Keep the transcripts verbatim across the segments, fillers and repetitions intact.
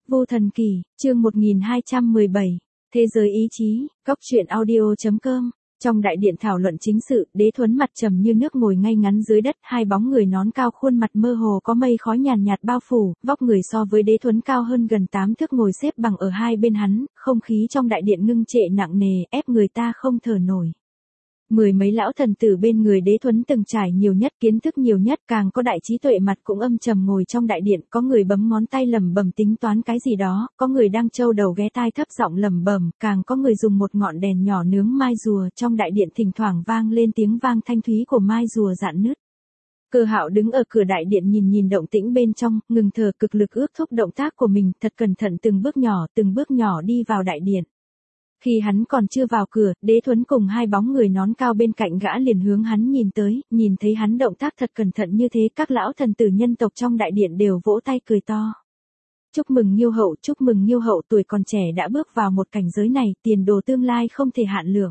Vô Thần Kỳ, chương một nghìn hai trăm mười bảy, Thế giới ý chí, góc truyện audio chấm com. Trong đại điện thảo luận chính sự, Đế Thuấn mặt trầm như nước ngồi ngay ngắn dưới đất, hai bóng người nón cao khuôn mặt mơ hồ có mây khói nhàn nhạt bao phủ, vóc người so với Đế Thuấn cao hơn gần tám thước ngồi xếp bằng ở hai bên hắn, không khí trong đại điện ngưng trệ nặng nề, ép người ta không thở nổi. Mười mấy lão thần tử bên người Đế Thuấn từng trải nhiều nhất, kiến thức nhiều nhất, càng có đại trí tuệ, mặt cũng âm trầm ngồi trong đại điện, có người bấm ngón tay lẩm bẩm tính toán cái gì đó, có người đang trâu đầu ghé tai thấp giọng lẩm bẩm, càng có người dùng một ngọn đèn nhỏ nướng mai rùa, trong đại điện thỉnh thoảng vang lên tiếng vang thanh thúy của mai rùa rạn nứt. Cơ Hạo đứng ở cửa đại điện nhìn nhìn động tĩnh bên trong, ngừng thở, cực lực ước thúc động tác của mình, thật cẩn thận từng bước nhỏ, từng bước nhỏ đi vào đại điện. Khi hắn còn chưa vào cửa, Đế Thuấn cùng hai bóng người nón cao bên cạnh gã liền hướng hắn nhìn tới, nhìn thấy hắn động tác thật cẩn thận như thế, các lão thần tử nhân tộc trong đại điện đều vỗ tay cười to. Chúc mừng Nhiêu hậu, chúc mừng Nhiêu hậu, tuổi còn trẻ đã bước vào một cảnh giới này, tiền đồ tương lai không thể hạn lượng.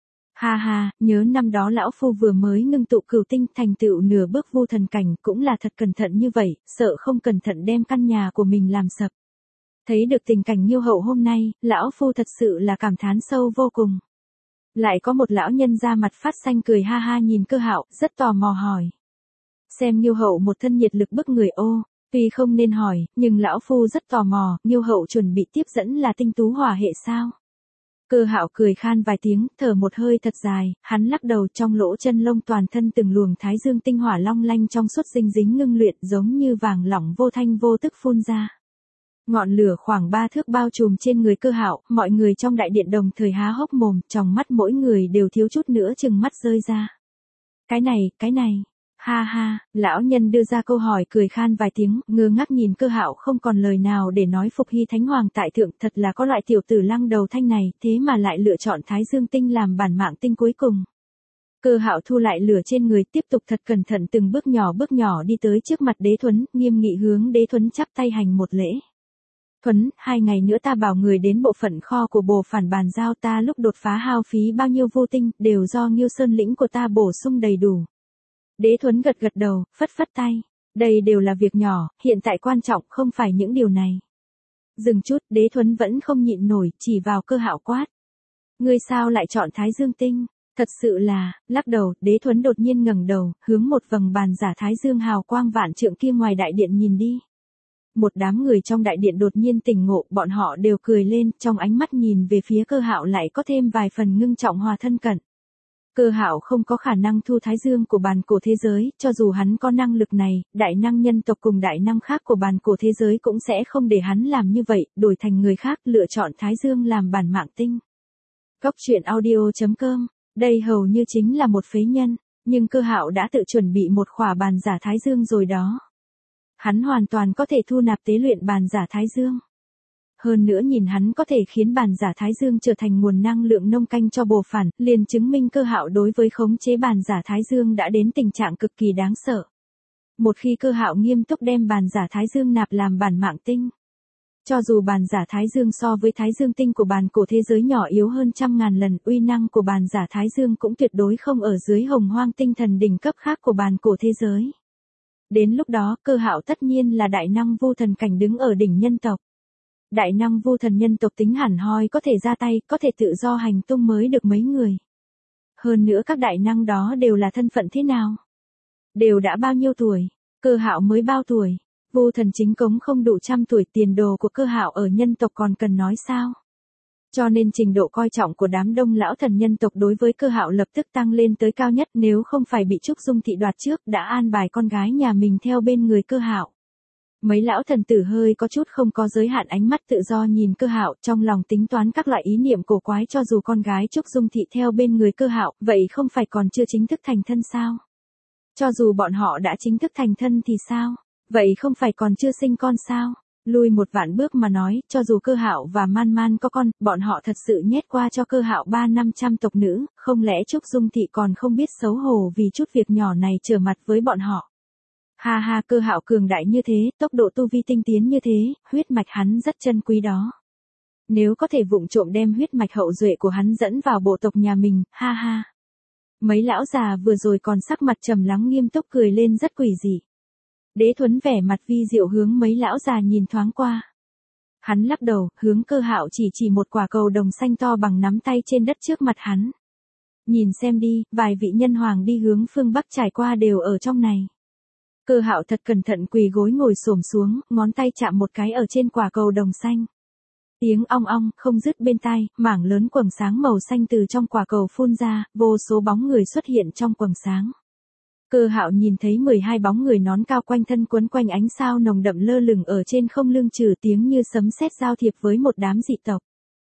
Ha ha, nhớ năm đó lão phu vừa mới ngưng tụ cửu tinh thành tựu nửa bước vô thần cảnh, cũng là thật cẩn thận như vậy, sợ không cẩn thận đem căn nhà của mình làm sập. Thấy được tình cảnh Nhiêu hậu hôm nay, lão phu thật sự là cảm thán sâu vô cùng. Lại có một lão nhân ra mặt phát xanh cười ha ha nhìn Cơ Hạo, rất tò mò hỏi. Xem Nhiêu hậu một thân nhiệt lực bức người ô, tuy không nên hỏi, nhưng lão phu rất tò mò, Nhiêu hậu chuẩn bị tiếp dẫn là tinh tú hỏa hệ sao? Cơ Hạo cười khan vài tiếng, thở một hơi thật dài, hắn lắc đầu, trong lỗ chân lông toàn thân từng luồng thái dương tinh hỏa long lanh trong suốt dính dính ngưng luyện, giống như vàng lỏng vô thanh vô tức phun ra. Ngọn lửa khoảng ba thước bao trùm trên người Cơ Hạo, mọi người trong đại điện đồng thời há hốc mồm, trong mắt mỗi người đều thiếu chút nữa chừng mắt rơi ra. Cái này, cái này, ha ha, lão nhân đưa ra câu hỏi cười khan vài tiếng, ngơ ngác nhìn Cơ Hạo không còn lời nào để nói phục hy thánh hoàng tại thượng, thật là có loại tiểu tử lăng đầu thanh này, thế mà lại lựa chọn thái dương tinh làm bản mạng tinh cuối cùng. Cơ Hạo thu lại lửa trên người, tiếp tục thật cẩn thận từng bước nhỏ bước nhỏ đi tới trước mặt Đế Thuấn, nghiêm nghị hướng Đế Thuấn chắp tay hành một lễ. Thuấn, hai ngày nữa ta bảo người đến bộ phận kho của Bồ Phản bàn giao, ta lúc đột phá hao phí bao nhiêu vô tinh, đều do Nghiêu Sơn lĩnh của ta bổ sung đầy đủ. Đế Thuấn gật gật đầu, phất phất tay. Đây đều là việc nhỏ, hiện tại quan trọng không phải những điều này. Dừng chút, Đế Thuấn vẫn không nhịn nổi, chỉ vào Cơ Hạo quát. Ngươi sao lại chọn Thái Dương tinh? Thật sự là, lắc đầu, Đế Thuấn đột nhiên ngẩng đầu, hướng một vầng bàn giả Thái Dương hào quang vạn trượng kia ngoài đại điện nhìn đi. Một đám người trong đại điện đột nhiên tỉnh ngộ, bọn họ đều cười lên, trong ánh mắt nhìn về phía Cơ Hạo lại có thêm vài phần ngưng trọng hòa thân cận. Cơ Hạo không có khả năng thu thái dương của bàn cổ thế giới, cho dù hắn có năng lực này, đại năng nhân tộc cùng đại năng khác của bàn cổ thế giới cũng sẽ không để hắn làm như vậy, đổi thành người khác lựa chọn thái dương làm bản mạng tinh. Góc truyện audio chấm com, đây hầu như chính là một phế nhân, nhưng Cơ Hạo đã tự chuẩn bị một khỏa bàn giả thái dương rồi đó. Hắn hoàn toàn có thể thu nạp tế luyện bàn giả Thái Dương. Hơn nữa nhìn hắn có thể khiến bàn giả Thái Dương trở thành nguồn năng lượng nông canh cho Bồ Phản, liền chứng minh Cơ Hạo đối với khống chế bàn giả Thái Dương đã đến tình trạng cực kỳ đáng sợ. Một khi Cơ Hạo nghiêm túc đem bàn giả Thái Dương nạp làm bản mạng tinh. Cho dù bàn giả Thái Dương so với Thái Dương tinh của bàn cổ thế giới nhỏ yếu hơn trăm ngàn lần, uy năng của bàn giả Thái Dương cũng tuyệt đối không ở dưới hồng hoang tinh thần đỉnh cấp khác của bàn cổ thế giới. Đến lúc đó, Cơ Hạo tất nhiên là đại năng vô thần cảnh đứng ở đỉnh nhân tộc. Đại năng vô thần nhân tộc tính hẳn hoi có thể ra tay, có thể tự do hành tung mới được mấy người. Hơn nữa các đại năng đó đều là thân phận thế nào? Đều đã bao nhiêu tuổi? Cơ Hạo mới bao tuổi? Vô thần chính cống không đủ trăm tuổi, tiền đồ của Cơ Hạo ở nhân tộc còn cần nói sao? Cho nên trình độ coi trọng của đám đông lão thần nhân tộc đối với Cơ Hạo lập tức tăng lên tới cao nhất, nếu không phải bị Trúc Dung thị đoạt trước đã an bài con gái nhà mình theo bên người Cơ Hạo. Mấy lão thần tử hơi có chút không có giới hạn ánh mắt tự do nhìn Cơ Hạo, trong lòng tính toán các loại ý niệm cổ quái, cho dù con gái Trúc Dung thị theo bên người Cơ Hạo, vậy không phải còn chưa chính thức thành thân sao? Cho dù bọn họ đã chính thức thành thân thì sao? Vậy không phải còn chưa sinh con sao? Lui một vạn bước mà nói, cho dù Cơ Hạo và Man Man có con, bọn họ thật sự nhét qua cho Cơ Hạo ba năm trăm tộc nữ, không lẽ Trúc Dung thị còn không biết xấu hổ vì chút việc nhỏ này trở mặt với bọn họ. Ha ha, Cơ Hạo cường đại như thế, tốc độ tu vi tinh tiến như thế, huyết mạch hắn rất chân quý đó. Nếu có thể vụng trộm đem huyết mạch hậu duệ của hắn dẫn vào bộ tộc nhà mình, ha ha. Mấy lão già vừa rồi còn sắc mặt trầm lắng nghiêm túc cười lên rất quỷ dị. Đế Thuấn vẻ mặt vi diệu hướng mấy lão già nhìn thoáng qua. Hắn lắc đầu, hướng Cơ Hạo chỉ chỉ một quả cầu đồng xanh to bằng nắm tay trên đất trước mặt hắn. Nhìn xem đi, vài vị nhân hoàng đi hướng phương Bắc trải qua đều ở trong này. Cơ Hạo thật cẩn thận quỳ gối ngồi xổm xuống, ngón tay chạm một cái ở trên quả cầu đồng xanh. Tiếng ong ong, không dứt bên tai, mảng lớn quầng sáng màu xanh từ trong quả cầu phun ra, vô số bóng người xuất hiện trong quầng sáng. Cơ Hạo nhìn thấy mười hai bóng người nón cao quanh thân quấn quanh ánh sao nồng đậm lơ lửng ở trên không lưng trừ tiếng như sấm sét giao thiệp với một đám dị tộc.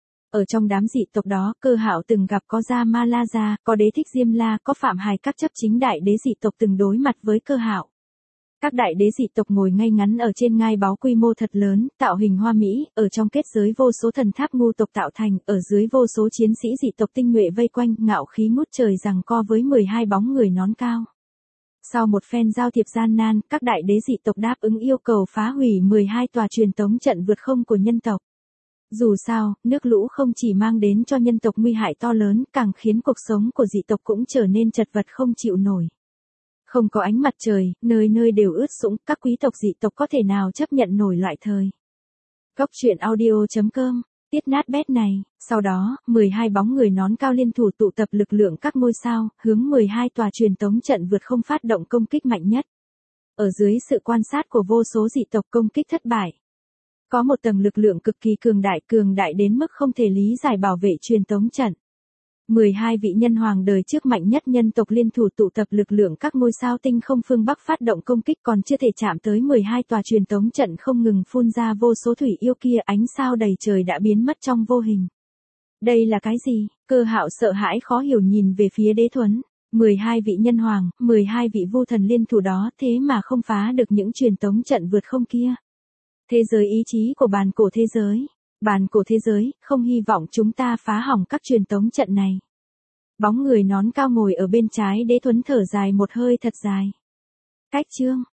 Ở trong đám dị tộc đó, Cơ Hạo từng gặp có Gia Ma La Gia, có Đế Thích Diêm La, có Phạm Hài các chấp chính đại đế dị tộc từng đối mặt với Cơ Hạo. Các đại đế dị tộc ngồi ngay ngắn ở trên ngai báu quy mô thật lớn, tạo hình hoa mỹ, ở trong kết giới vô số thần tháp ngu tộc tạo thành, ở dưới vô số chiến sĩ dị tộc tinh nhuệ vây quanh, ngạo khí ngút trời giằng co với mười hai bóng người nón cao. Sau một phen giao thiệp gian nan, các đại đế dị tộc đáp ứng yêu cầu phá hủy mười hai tòa truyền tống trận vượt không của nhân tộc. Dù sao, nước lũ không chỉ mang đến cho nhân tộc nguy hại to lớn, càng khiến cuộc sống của dị tộc cũng trở nên chật vật không chịu nổi. Không có ánh mặt trời, nơi nơi đều ướt sũng, các quý tộc dị tộc có thể nào chấp nhận nổi loại thời. Góc truyện audio chấm com, tiết nát bét này, sau đó, mười hai bóng người nón cao liên thủ tụ tập lực lượng các ngôi sao, hướng mười hai tòa truyền tống trận vượt không phát động công kích mạnh nhất. Ở dưới sự quan sát của vô số dị tộc công kích thất bại. Có một tầng lực lượng cực kỳ cường đại cường đại đến mức không thể lý giải bảo vệ truyền tống trận. mười hai vị nhân hoàng đời trước mạnh nhất nhân tộc liên thủ tụ tập lực lượng các ngôi sao tinh không phương Bắc phát động công kích còn chưa thể chạm tới mười hai tòa truyền tống trận không ngừng phun ra vô số thủy yêu kia ánh sao đầy trời đã biến mất trong vô hình. Đây là cái gì? Cơ Hạo sợ hãi khó hiểu nhìn về phía Đế Thuấn. mười hai vị nhân hoàng, mười hai vị vu thần liên thủ đó thế mà không phá được những truyền tống trận vượt không kia. Thế giới ý chí của bàn cổ thế giới. Bàn cổ thế giới, không hy vọng chúng ta phá hỏng các truyền tống trận này. Bóng người nón cao ngồi ở bên trái Đế Thuấn thở dài một hơi thật dài. Cách chương.